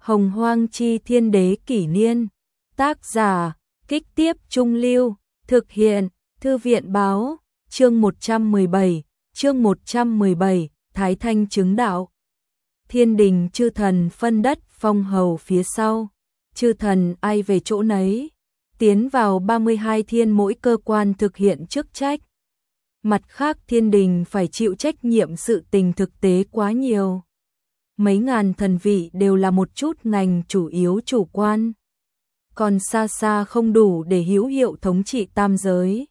Hồng Hoang Chi Thiên Đế Kỷ Niên. Tác giả, Kích Tiếp Trung Lưu. Thực hiện, Thư viện Báo. Chương 117, Thái Thanh chứng đạo. Thiên đình chư thần phân đất phong hầu phía sau. Chư thần ai về chỗ nấy. Tiến vào 32 thiên mỗi cơ quan thực hiện chức trách. Mặt khác thiên đình phải chịu trách nhiệm sự tình thực tế quá nhiều. Mấy ngàn thần vị đều là một chút ngành chủ yếu chủ quan. Còn xa xa không đủ để hữu hiệu thống trị tam giới.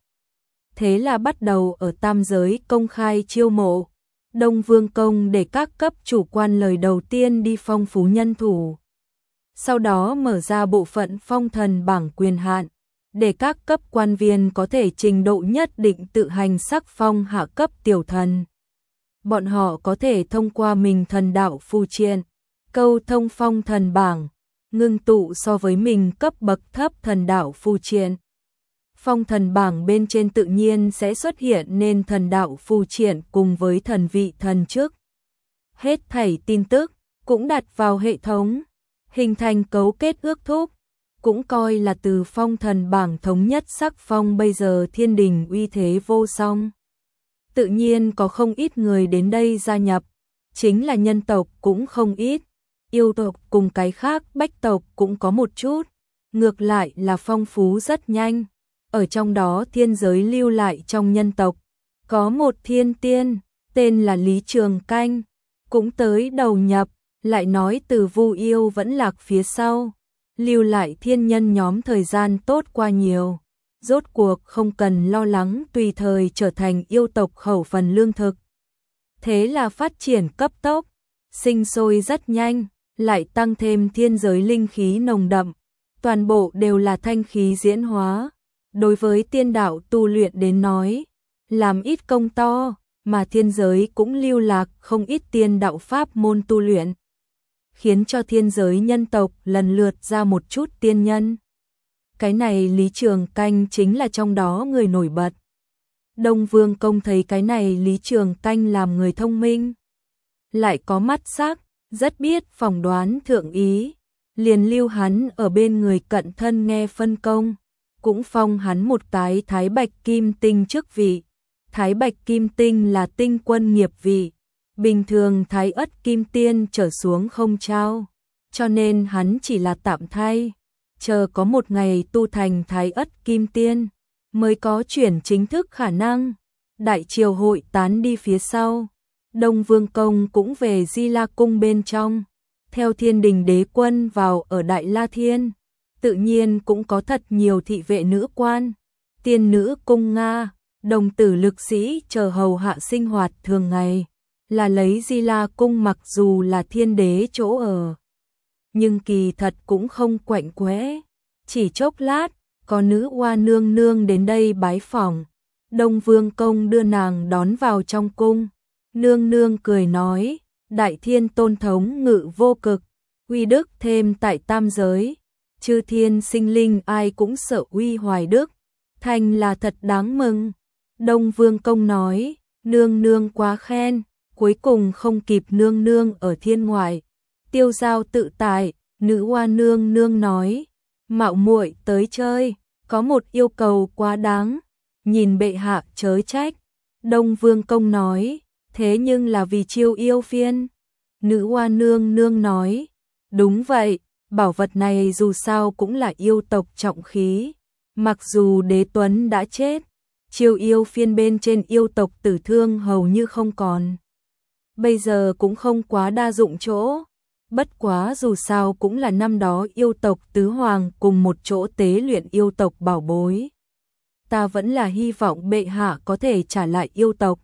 Thế là bắt đầu ở tam giới công khai chiêu mộ. Đông Vương Công để các cấp chủ quan lời đầu tiên đi phong phú nhân thủ. Sau đó mở ra bộ phận phong thần bảng quyền hạn, để các cấp quan viên có thể trình độ nhất định tự hành sắc phong hạ cấp tiểu thần. Bọn họ có thể thông qua mình thần đạo phù triện, câu thông phong thần bảng, ngưng tụ so với mình cấp bậc thấp thần đạo phù triện. Phong thần bảng bên trên tự nhiên sẽ xuất hiện nên thần đạo phù triện cùng với thần vị thần chức. Hết thảy tin tức cũng đặt vào hệ thống, hình thành cấu kết ước thúc, cũng coi là từ phong thần bảng thống nhất sắc phong. Bây giờ thiên đình uy thế vô song. Tự nhiên có không ít người đến đây gia nhập, chính là nhân tộc cũng không ít, yêu tộc cùng cái khác bách tộc cũng có một chút, ngược lại là phong phú rất nhanh. Ở trong đó thiên giới lưu lại trong nhân tộc, có một thiên tiên, tên là Lý Trường Canh, cũng tới đầu nhập, lại nói từ Vu Yêu vẫn lạc phía sau, lưu lại thiên nhân nhóm thời gian tốt qua nhiều. Rốt cuộc không cần lo lắng tùy thời trở thành yêu tộc khẩu phần lương thực. Thế là phát triển cấp tốc, sinh sôi rất nhanh, lại tăng thêm thiên giới linh khí nồng đậm, toàn bộ đều là thanh khí diễn hóa. Đối với tiên đạo tu luyện đến nói, làm ít công to, mà thiên giới cũng lưu lạc không ít tiên đạo pháp môn tu luyện, khiến cho thiên giới nhân tộc lần lượt ra một chút tiên nhân. Cái này Lý Trường Canh chính là trong đó người nổi bật. Đông Vương Công thấy cái này Lý Trường Canh làm người thông minh, lại có mắt sắc, rất biết phỏng đoán thượng ý, liền lưu hắn ở bên người cận thân nghe phân công, cũng phong hắn một cái Thái Bạch Kim Tinh chức vị. Thái Bạch Kim Tinh là tinh quân nghiệp vị, bình thường Thái Ất Kim Tiên trở xuống không trao, cho nên hắn chỉ là tạm thay, chờ có một ngày tu thành Thái Ất Kim Tiên, mới có chuyển chính thức khả năng. Đại triều hội tán đi phía sau, Đông Vương Công cũng về Di La Cung bên trong, theo thiên đình đế quân vào ở Đại La Thiên, tự nhiên cũng có thật nhiều thị vệ nữ quan, tiên nữ cung Nga, đồng tử lực sĩ chờ hầu hạ sinh hoạt thường ngày, là lấy Di La Cung mặc dù là thiên đế chỗ ở, nhưng kỳ thật cũng không quạnh quẽ. Chỉ chốc lát, có nữ hoa nương nương đến đây bái phỏng, Đông Vương Công đưa nàng đón vào trong cung. Nương nương cười nói, Đại Thiên tôn thống ngự vô cực, uy đức thêm tại tam giới, chư thiên sinh linh ai cũng sợ uy hoài đức, thành là thật đáng mừng. Đông Vương Công nói, nương nương quá khen, cuối cùng không kịp nương nương ở thiên ngoại, tiêu giao tự tại. Nữ hoa nương nương nói, mạo muội tới chơi, có một yêu cầu quá đáng, nhìn bệ hạ chớ trách. Đông Vương Công nói, thế nhưng là vì chiêu yêu phiên. Nữ hoa nương nương nói, đúng vậy, bảo vật này dù sao cũng là yêu tộc trọng khí, mặc dù đế tuấn đã chết, chiêu yêu phiên bên trên yêu tộc tử thương hầu như không còn, bây giờ cũng không quá đa dụng chỗ. Bất quá dù sao cũng là năm đó yêu tộc tứ hoàng cùng một chỗ tế luyện yêu tộc bảo bối. Ta vẫn là hy vọng bệ hạ có thể trả lại yêu tộc.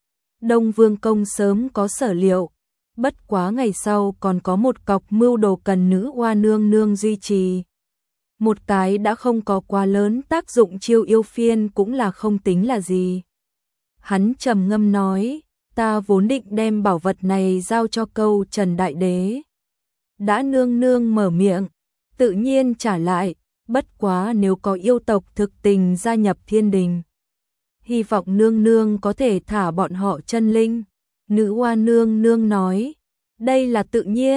Đông Vương Công sớm có sở liệu, bất quá ngày sau còn có một cọc mưu đồ cần nữ hoa nương nương duy trì. Một cái đã không có quá lớn tác dụng chiêu yêu phiên cũng là không tính là gì. Hắn trầm ngâm nói, ta vốn định đem bảo vật này giao cho câu Trần Đại Đế. Đã nương nương mở miệng, tự nhiên trả lại, bất quá nếu có yêu tộc thực tình gia nhập thiên đình, hy vọng nương nương có thể thả bọn họ chân linh. Nữ hoa nương nương nói, đây là tự nhiên,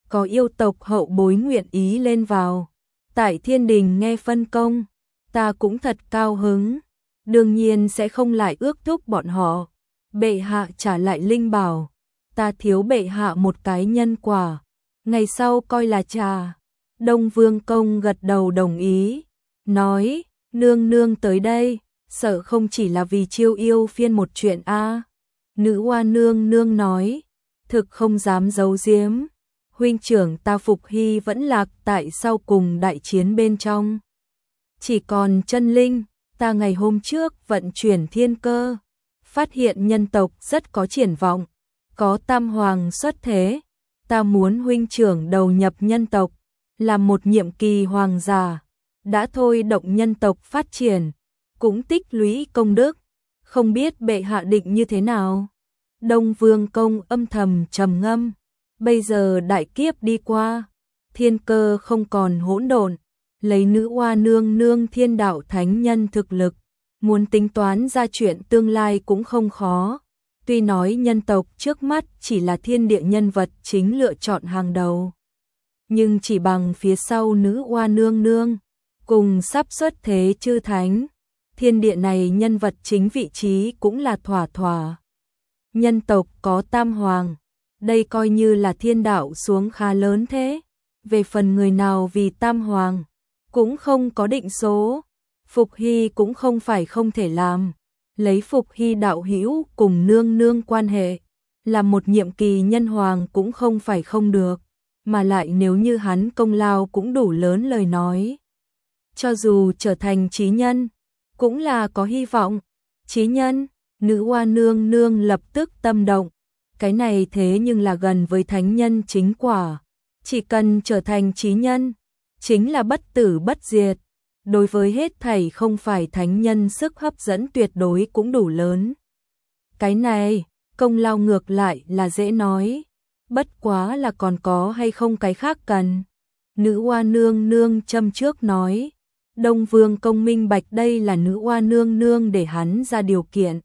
có yêu tộc hậu bối nguyện ý lên vào. Tại thiên đình nghe phân công, ta cũng thật cao hứng, đương nhiên sẽ không lại ước thúc bọn họ. Bệ hạ trả lại linh bảo, ta thiếu bệ hạ một cái nhân quả, ngày sau coi là trả. Đông Vương Công gật đầu đồng ý, nói, nương nương tới đây, sợ không chỉ là vì chiêu yêu phiên một chuyện a. Nữ Hoa nương nương nói, thực không dám giấu giếm, huynh trưởng ta Phục Hy vẫn lạc tại sau cùng đại chiến bên trong. Chỉ còn chân linh, ta ngày hôm trước vận chuyển thiên cơ, phát hiện nhân tộc rất có triển vọng, có tam hoàng xuất thế, ta muốn huynh trưởng đầu nhập nhân tộc, làm một nhiệm kỳ hoàng giả, đã thôi động nhân tộc phát triển, cũng tích lũy công đức, không biết bệ hạ định như thế nào. Đông Vương Công âm thầm trầm ngâm, bây giờ đại kiếp đi qua, thiên cơ không còn hỗn độn, lấy Nữ Hoa nương nương thiên đạo thánh nhân thực lực, muốn tính toán ra chuyện tương lai cũng không khó. Tuy nói nhân tộc trước mắt chỉ là thiên địa nhân vật chính lựa chọn hàng đầu, nhưng chỉ bằng phía sau Nữ Hoa nương nương, cùng sắp xuất thế chư thánh, thiên địa này nhân vật chính vị trí cũng là thỏa thỏa. Nhân tộc có tam hoàng, đây coi như là thiên đạo xuống khá lớn thế. Về phần người nào vì tam hoàng, cũng không có định số. Phục Hy cũng không phải không thể làm. Lấy Phục Hy đạo hữu cùng nương nương quan hệ, làm một nhiệm kỳ nhân hoàng cũng không phải không được. Mà lại nếu như hắn công lao cũng đủ lớn lời nói, cho dù trở thành chí nhân, cũng là có hy vọng. Chí nhân, Nữ Hoa nương nương lập tức tâm động. Cái này thế nhưng là gần với thánh nhân chính quả. Chỉ cần trở thành chí nhân, chính là bất tử bất diệt. Đối với hết thảy không phải thánh nhân sức hấp dẫn tuyệt đối cũng đủ lớn. Cái này, công lao ngược lại là dễ nói. Bất quá là còn có hay không cái khác cần. Nữ Hoa nương nương châm trước nói. Đông Vương Công minh bạch đây là Nữ Hoa nương nương để hắn ra điều kiện.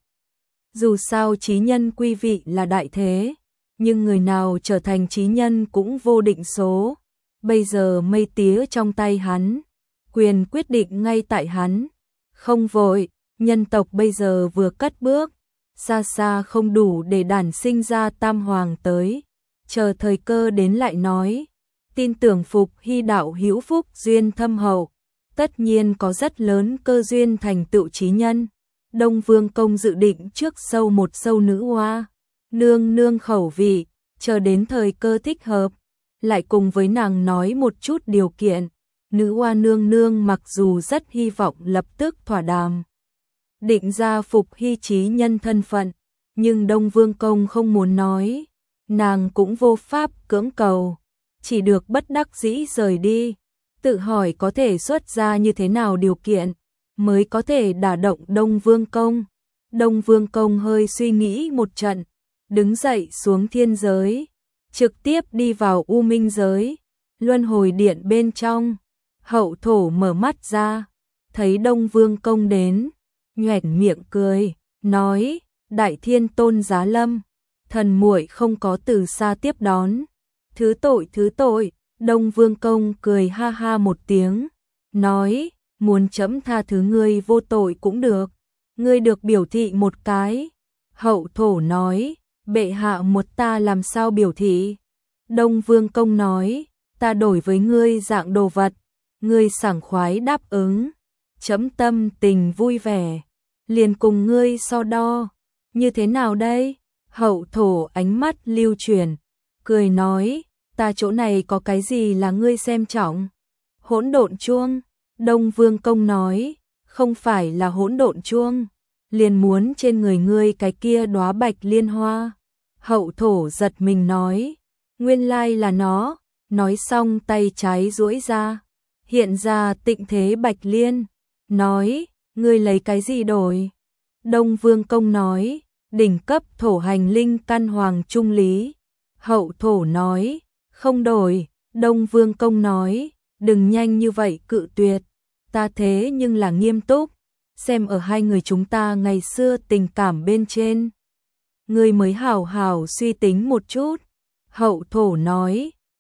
Dù sao chí nhân quy vị là đại thế, nhưng người nào trở thành chí nhân cũng vô định số. Bây giờ mây tía trong tay hắn, quyền quyết định ngay tại hắn. Không vội, nhân tộc bây giờ vừa cất bước, xa xa không đủ để đản sinh ra tam hoàng tới. Chờ thời cơ đến lại nói, tin tưởng Phục Hy đạo hữu phúc duyên thâm hậu, tất nhiên có rất lớn cơ duyên thành tựu chí nhân. Đông Vương Công dự định trước sâu một sâu Nữ Hoa nương nương khẩu vị, chờ đến thời cơ thích hợp, lại cùng với nàng nói một chút điều kiện. Nữ Hoa nương nương mặc dù rất hy vọng lập tức thỏa đàm, định ra Phục Hy chí nhân thân phận, nhưng Đông Vương Công không muốn nói, nàng cũng vô pháp cưỡng cầu, chỉ được bất đắc dĩ rời đi, tự hỏi có thể xuất ra như thế nào điều kiện mới có thể đả động Đông Vương Công. Đông Vương Công hơi suy nghĩ một trận, đứng dậy xuống thiên giới, trực tiếp đi vào U Minh giới, luân hồi điện bên trong. Hậu thổ mở mắt ra, thấy Đông Vương Công đến, nhoẻn miệng cười, nói, Đại Thiên Tôn giá lâm, thần muội không có từ xa tiếp đón. Thứ tội, Đông Vương Công cười ha ha một tiếng, nói, muốn chấm tha thứ ngươi vô tội cũng được, ngươi được biểu thị một cái. Hậu thổ nói, bệ hạ muốn ta làm sao biểu thị? Đông Vương Công nói, ta đổi với ngươi dạng đồ vật, ngươi sảng khoái đáp ứng, chấm tâm tình vui vẻ, liền cùng ngươi so đo, như thế nào đây? Hậu thổ ánh mắt lưu chuyển, cười nói, ta chỗ này có cái gì là ngươi xem trọng? Hỗn độn chuông. Đông Vương Công nói, không phải là hỗn độn chuông, liền muốn trên người ngươi cái kia đóa bạch liên hoa. Hậu thổ giật mình nói, nguyên lai là nó, nói xong tay trái duỗi ra, hiện ra tịnh thế bạch liên, nói, ngươi lấy cái gì đổi? Đông Vương Công nói, đỉnh cấp thổ hành linh căn hoàng trung lý. Hậu thổ nói, không đổi. Đông Vương Công nói, đừng nhanh như vậy cự tuyệt, ta thế nhưng là nghiêm túc, xem ở hai người chúng ta ngày xưa tình cảm bên trên, ngươi mới hảo hảo suy tính một chút. Hậu thổ nói,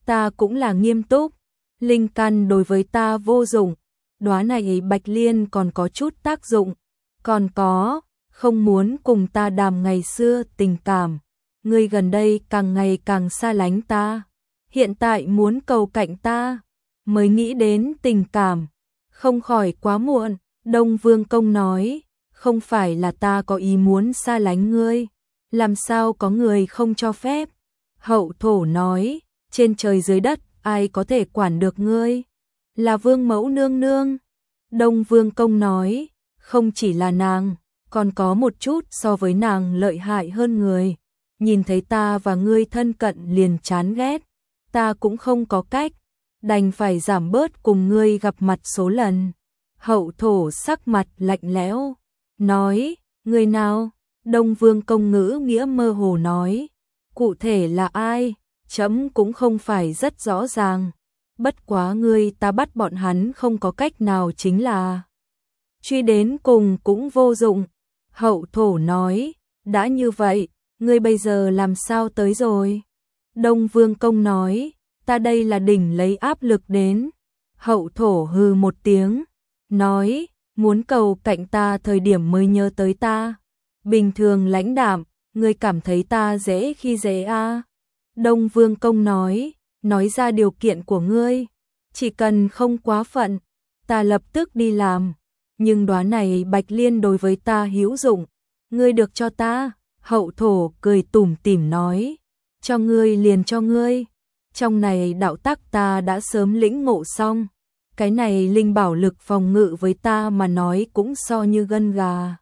ta cũng là nghiêm túc, linh căn đối với ta vô dụng, đóa này bạch liên còn có chút tác dụng, còn có, không muốn cùng ta đàm ngày xưa tình cảm, ngươi gần đây càng ngày càng xa lánh ta, hiện tại muốn cầu cạnh ta, mới nghĩ đến tình cảm, không khỏi quá muộn. Đông Vương Công nói, không phải là ta có ý muốn xa lánh ngươi, làm sao có người không cho phép. Hậu Thổ nói, trên trời dưới đất, ai có thể quản được ngươi, là Vương Mẫu nương nương. Đông Vương Công nói, không chỉ là nàng, còn có một chút so với nàng lợi hại hơn người, nhìn thấy ta và ngươi thân cận liền chán ghét, ta cũng không có cách, đành phải giảm bớt cùng ngươi gặp mặt số lần. Hậu Thổ sắc mặt lạnh lẽo, nói, người nào? Đông Vương Công ngữ nghĩa mơ hồ nói, cụ thể là ai, trẫm cũng không phải rất rõ ràng, bất quá ngươi ta bắt bọn hắn không có cách nào chính là truy đến cùng cũng vô dụng. Hậu Thổ nói, đã như vậy, ngươi bây giờ làm sao tới rồi? Đông Vương Công nói, ta đây là đỉnh lấy áp lực đến. Hậu Thổ hừ một tiếng, nói, muốn cầu cạnh ta thời điểm mới nhớ tới ta. Bình thường lãnh đạm, ngươi cảm thấy ta dễ khi dễ à? Đông Vương Công nói ra điều kiện của ngươi, chỉ cần không quá phận, ta lập tức đi làm. Nhưng đóa này bạch liên đối với ta hữu dụng, ngươi được cho ta. Hậu Thổ cười tủm tỉm nói, cho ngươi liền cho ngươi, trong này đạo tắc ta đã sớm lĩnh ngộ xong, cái này linh bảo lực phòng ngự với ta mà nói cũng so như gân gà.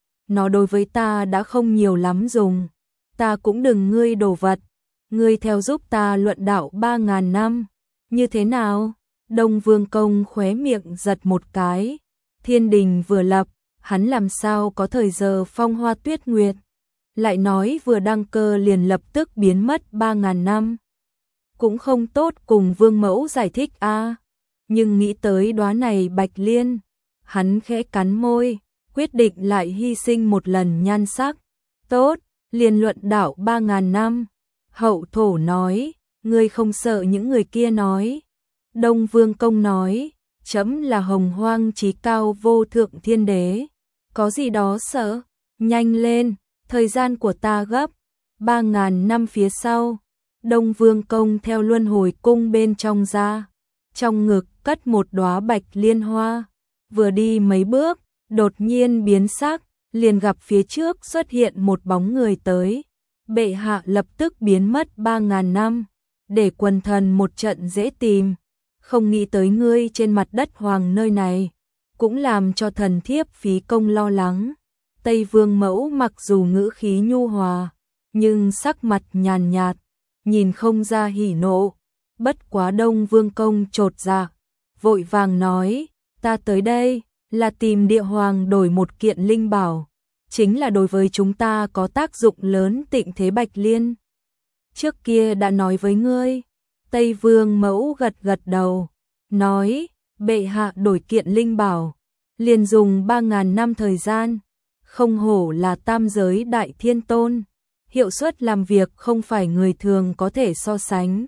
Nó đối với ta đã không nhiều lắm dùng, ta cũng đừng ngươi đồ vật, ngươi theo giúp ta luận đạo 3.000 năm, như thế nào? Đông Vương Công khóe miệng giật một cái, thiên đình vừa lập, hắn làm sao có thời giờ phong hoa tuyết nguyệt, lại nói vừa đăng cơ liền lập tức biến mất 3.000 năm. Cũng không tốt cùng Vương Mẫu giải thích a. Nhưng nghĩ tới đóa này bạch liên, hắn khẽ cắn môi, quyết định lại hy sinh một lần nhan sắc. Tốt, liền luận đạo 3.000 năm. Hậu Thổ nói, ngươi không sợ những người kia nói. Đông Vương Công nói, trẫm là hồng hoang chí cao vô thượng thiên đế, có gì đó sợ, nhanh lên, thời gian của ta gấp. 3.000 năm phía sau, Đông Vương Công theo luân hồi cung bên trong ra, trong ngực cất một đóa bạch liên hoa, vừa đi mấy bước, đột nhiên biến sắc, liền gặp phía trước xuất hiện một bóng người tới. Bệ hạ lập tức biến mất 3.000 năm, để quần thần một trận dễ tìm, không nghĩ tới ngươi trên mặt đất hoàng nơi này, cũng làm cho thần thiếp phí công lo lắng. Tây Vương Mẫu mặc dù ngữ khí nhu hòa, nhưng sắc mặt nhàn nhạt, nhìn không ra hỉ nộ. Bất quá Đông Vương Công chột dạ, vội vàng nói, ta tới đây là tìm địa hoàng đổi một kiện linh bảo, chính là đối với chúng ta có tác dụng lớn Tịnh Thế Bạch Liên. Trước kia đã nói với ngươi. Tây Vương Mẫu gật gật đầu, nói, bệ hạ đổi kiện linh bảo, liền dùng 3.000 năm thời gian, không hổ là tam giới đại thiên tôn, hiệu suất làm việc không phải người thường có thể so sánh.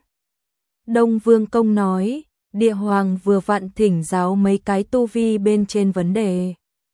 Đông Vương Công nói, địa hoàng vừa vặn thỉnh giáo mấy cái tu vi bên trên vấn đề.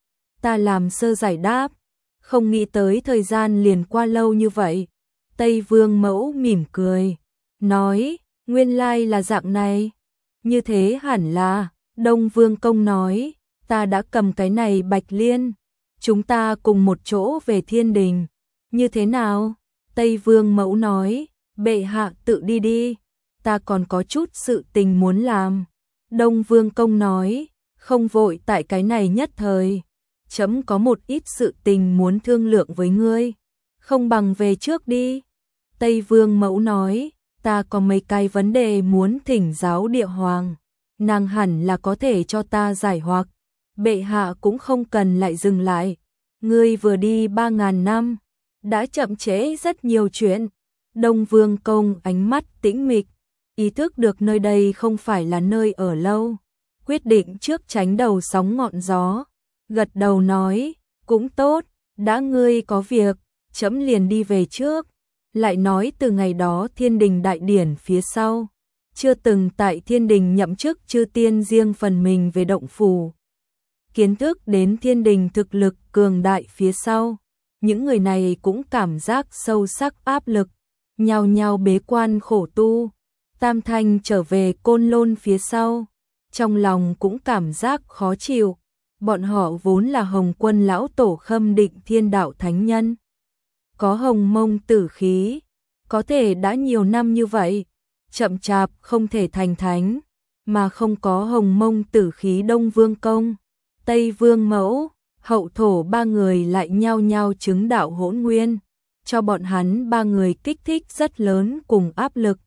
Ta làm sơ giải đáp, không nghĩ tới thời gian liền qua lâu như vậy. Tây Vương Mẫu mỉm cười, nói, nguyên lai là dạng này. Như thế hẳn là, Đông Vương Công nói, ta đã cầm cái này bạch liên, chúng ta cùng một chỗ về thiên đình. Như thế nào? Tây Vương Mẫu nói, bệ hạ tự đi đi, ta còn có chút sự tình muốn làm. Đông Vương Công nói, không vội tại cái này nhất thời, chấm có một ít sự tình muốn thương lượng với ngươi, không bằng về trước đi. Tây Vương Mẫu nói, ta có mấy cái vấn đề muốn thỉnh giáo địa hoàng, nàng hẳn là có thể cho ta giải hoặc, bệ hạ cũng không cần lại dừng lại. Ngươi vừa đi 3.000 năm, đã chậm trễ rất nhiều chuyện. Đông Vương Công ánh mắt tĩnh mịch, ý thức được nơi đây không phải là nơi ở lâu, quyết định trước tránh đầu sóng ngọn gió, gật đầu nói, cũng tốt, đã ngươi có việc, chấm liền đi về trước. Lại nói từ ngày đó thiên đình đại điển phía sau, chưa từng tại thiên đình nhậm chức chư tiên riêng phần mình về động phủ. Kiến thức đến thiên đình thực lực cường đại phía sau, những người này cũng cảm giác sâu sắc áp lực, nhao nhao bế quan khổ tu. Tam Thanh trở về Côn Lôn phía sau, trong lòng cũng cảm giác khó chịu. Bọn họ vốn là Hồng Quân lão tổ khâm định thiên đạo thánh nhân, có hồng mông tử khí, có thể đã nhiều năm như vậy, chậm chạp không thể thành thánh, mà không có hồng mông tử khí Đông Vương Công, Tây Vương Mẫu, Hậu Thổ ba người lại nhao nhao chứng đạo hỗn nguyên, cho bọn hắn ba người kích thích rất lớn cùng áp lực.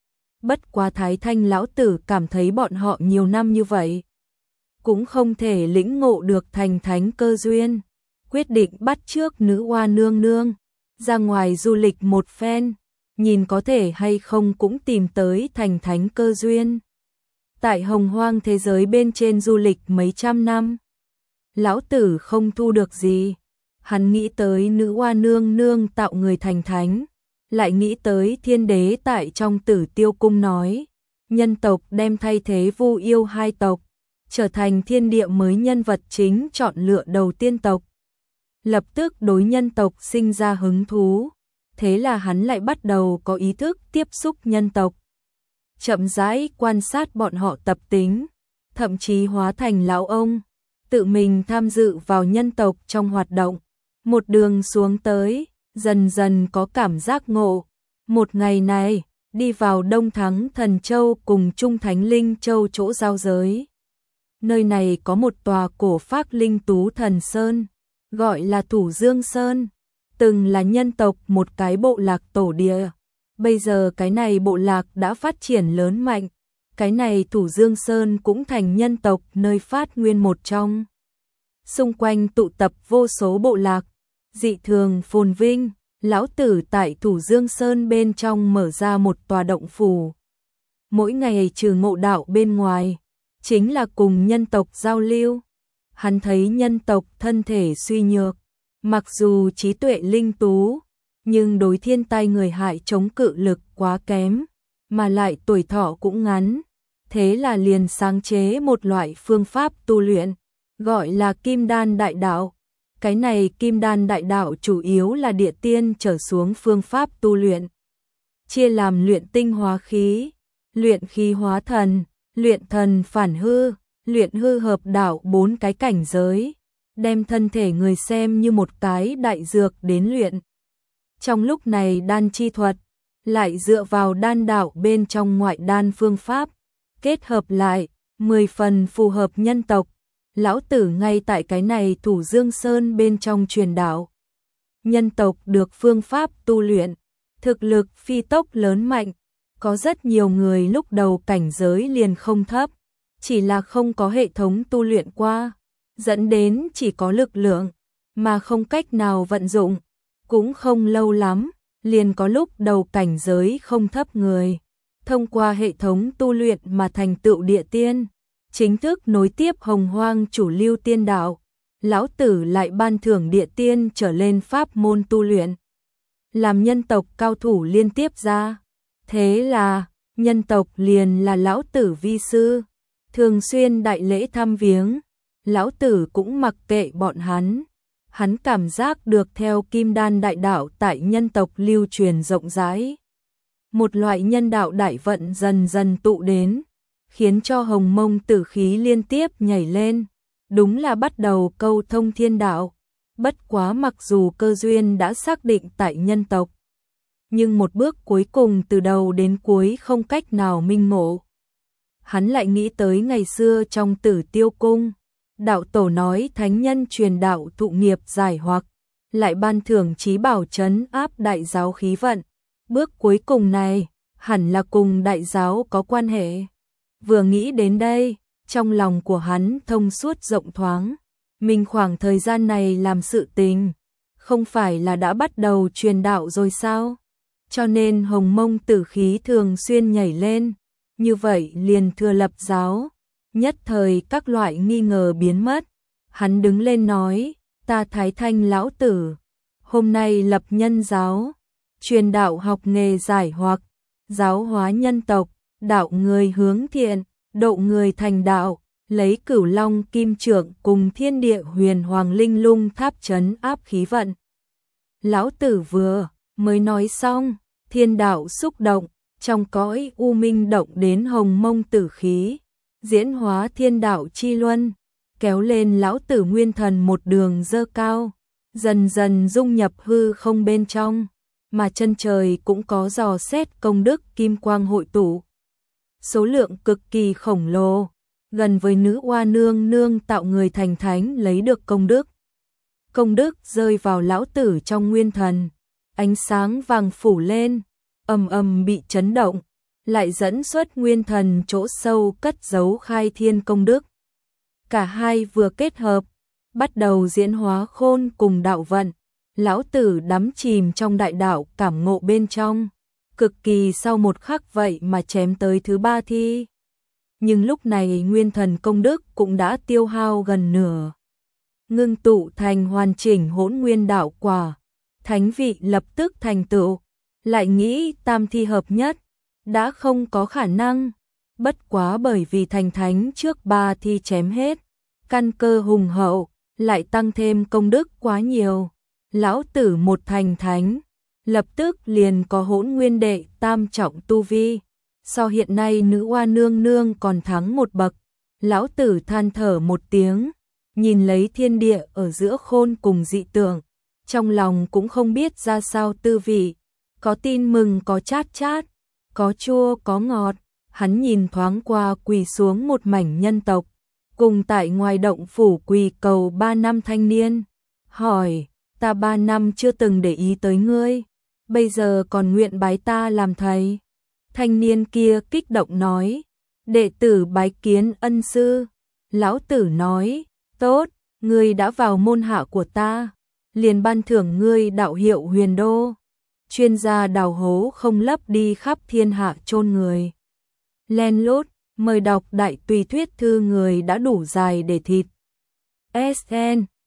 Bất quá Thái Thanh lão tử cảm thấy bọn họ nhiều năm như vậy, cũng không thể lĩnh ngộ được thành thánh cơ duyên, quyết định bắt chước nữ oa nương nương, ra ngoài du lịch một phen, nhìn có thể hay không cũng tìm tới thành thánh cơ duyên. Tại hồng hoang thế giới bên trên du lịch mấy trăm năm, lão tử không thu được gì, hắn nghĩ tới nữ oa nương nương tạo người thành thánh, lại nghĩ tới thiên đế tại trong Tử Tiêu cung nói, nhân tộc đem thay thế Vu Yêu hai tộc, trở thành thiên địa mới nhân vật chính chọn lựa đầu tiên tộc. Lập tức đối nhân tộc sinh ra hứng thú, thế là hắn lại bắt đầu có ý thức tiếp xúc nhân tộc. Chậm rãi quan sát bọn họ tập tính, thậm chí hóa thành lão ông, tự mình tham dự vào nhân tộc trong hoạt động. Một đường xuống tới, dần dần có cảm giác ngộ. Một ngày này, đi vào Đông Thắng Thần Châu cùng Trung Thánh Linh Châu chỗ giao giới. Nơi này có một tòa cổ phác linh tú thần sơn, gọi là Thủ Dương Sơn, từng là nhân tộc một cái bộ lạc tổ địa. Bây giờ cái này bộ lạc đã phát triển lớn mạnh, cái này Thủ Dương Sơn cũng thành nhân tộc nơi phát nguyên một trong. Xung quanh tụ tập vô số bộ lạc, dị thường phồn vinh. Lão tử tại Thủ Dương Sơn bên trong mở ra một tòa động phủ. Mỗi ngày trừ ngộ đạo bên ngoài, chính là cùng nhân tộc giao lưu. Hắn thấy nhân tộc thân thể suy nhược, mặc dù trí tuệ linh tú, nhưng đối thiên tai người hại chống cự lực quá kém, mà lại tuổi thọ cũng ngắn. Thế là liền sáng chế một loại phương pháp tu luyện, gọi là Kim Đan Đại Đạo. Cái này Kim Đan Đại Đạo chủ yếu là địa tiên trở xuống phương pháp tu luyện, chia làm luyện tinh hóa khí, luyện khí hóa thần, luyện thần phản hư, luyện hư hợp đạo 4 cái cảnh giới, đem thân thể người xem như một cái đại dược đến luyện. Trong lúc này đan chi thuật lại dựa vào đan đạo bên trong ngoại đan phương pháp, kết hợp lại 10 phần phù hợp nhân tộc. Lão tử ngay tại cái này Thủ Dương Sơn bên trong truyền đạo. Nhân tộc được phương pháp tu luyện, thực lực phi tốc lớn mạnh, có rất nhiều người lúc đầu cảnh giới liền không thấp, chỉ là không có hệ thống tu luyện qua, dẫn đến chỉ có lực lượng, mà không cách nào vận dụng. Cũng không lâu lắm, liền có lúc đầu cảnh giới không thấp người, thông qua hệ thống tu luyện mà thành tựu địa tiên, chính thức nối tiếp hồng hoang chủ lưu tiên đạo. Lão tử lại ban thưởng địa tiên trở lên pháp môn tu luyện, làm nhân tộc cao thủ liên tiếp ra. Thế là, nhân tộc liền là lão tử vi sư, thường xuyên đại lễ thăm viếng. Lão tử cũng mặc kệ bọn hắn. Hắn cảm giác được theo Kim Đan Đại Đạo tại nhân tộc lưu truyền rộng rãi. Một loại nhân đạo đại vận dần dần tụ đến, khiến cho hồng mông tử khí liên tiếp nhảy lên. Đúng là bắt đầu câu thông thiên đạo. Bất quá mặc dù cơ duyên đã xác định tại nhân tộc, nhưng một bước cuối cùng từ đầu đến cuối không cách nào minh ngộ. Hắn lại nghĩ tới ngày xưa trong Tử Tiêu cung, đạo tổ nói thánh nhân truyền đạo thụ nghiệp giải hoặc, lại ban thưởng trí bảo trấn áp đại giáo khí vận. Bước cuối cùng này, hẳn là cùng đại giáo có quan hệ. Vừa nghĩ đến đây, trong lòng của hắn thông suốt rộng thoáng. Mình khoảng thời gian này làm sự tình, không phải là đã bắt đầu truyền đạo rồi sao? Cho nên hồng mông tử khí thường xuyên nhảy lên, như vậy liền thừa lập giáo. Nhất thời các loại nghi ngờ biến mất. Hắn đứng lên nói, ta Thái Thanh lão tử, hôm nay lập nhân giáo, truyền đạo học nghề giải hoặc, giáo hóa nhân tộc, đạo người hướng thiện, độ người thành đạo, lấy Cửu Long Kim Trượng cùng Thiên Địa Huyền Hoàng Linh Lung Tháp trấn áp khí vận. Lão tử vừa mới nói xong, thiên đạo xúc động, trong cõi u minh động đến hồng mông tử khí, diễn hóa thiên đạo chi luân, kéo lên lão tử nguyên thần một đường dơ cao, dần dần dung nhập hư không bên trong, mà chân trời cũng có dò xét công đức kim quang hội tụ. Số lượng cực kỳ khổng lồ, gần với nữ oa nương nương tạo người thành thánh lấy được công đức. Công đức rơi vào lão tử trong nguyên thần, ánh sáng vàng phủ lên, ầm ầm bị chấn động, lại dẫn xuất nguyên thần chỗ sâu cất giấu khai thiên công đức. Cả hai vừa kết hợp, bắt đầu diễn hóa khôn cùng đạo vận, lão tử đắm chìm trong đại đạo cảm ngộ bên trong, cực kỳ sau một khắc vậy mà chém tới thứ ba thi. Nhưng lúc này nguyên thần công đức cũng đã tiêu hao gần nửa, ngưng tụ thành hoàn chỉnh hỗn nguyên đạo quả, thánh vị lập tức thành tựu, lại nghĩ tam thi hợp nhất, đã không có khả năng, bất quá bởi vì thành thánh trước ba thi chém hết, căn cơ hùng hậu, lại tăng thêm công đức quá nhiều, lão tử một thành thánh, lập tức liền có hỗn nguyên đệ tam trọng tu vi, so hiện nay nữ oa nương nương còn thắng một bậc, lão tử than thở một tiếng, nhìn lấy thiên địa ở giữa khôn cùng dị tượng, trong lòng cũng không biết ra sao tư vị, có tin mừng có chát chát, có chua có ngọt, hắn nhìn thoáng qua quỳ xuống một mảnh nhân tộc, cùng tại ngoài động phủ quỳ cầu 3 năm thanh niên, hỏi, ta 3 năm chưa từng để ý tới ngươi, bây giờ còn nguyện bái ta làm thầy. Thanh niên kia kích động nói, đệ tử bái kiến ân sư. Lão tử nói, tốt, ngươi đã vào môn hạ của ta, liền ban thưởng ngươi đạo hiệu Huyền Đô, chuyên gia đào hố không lấp đi khắp thiên hạ chôn người. Len lút, mời đọc đại tùy thuyết thư người đã đủ dài để thịt. SN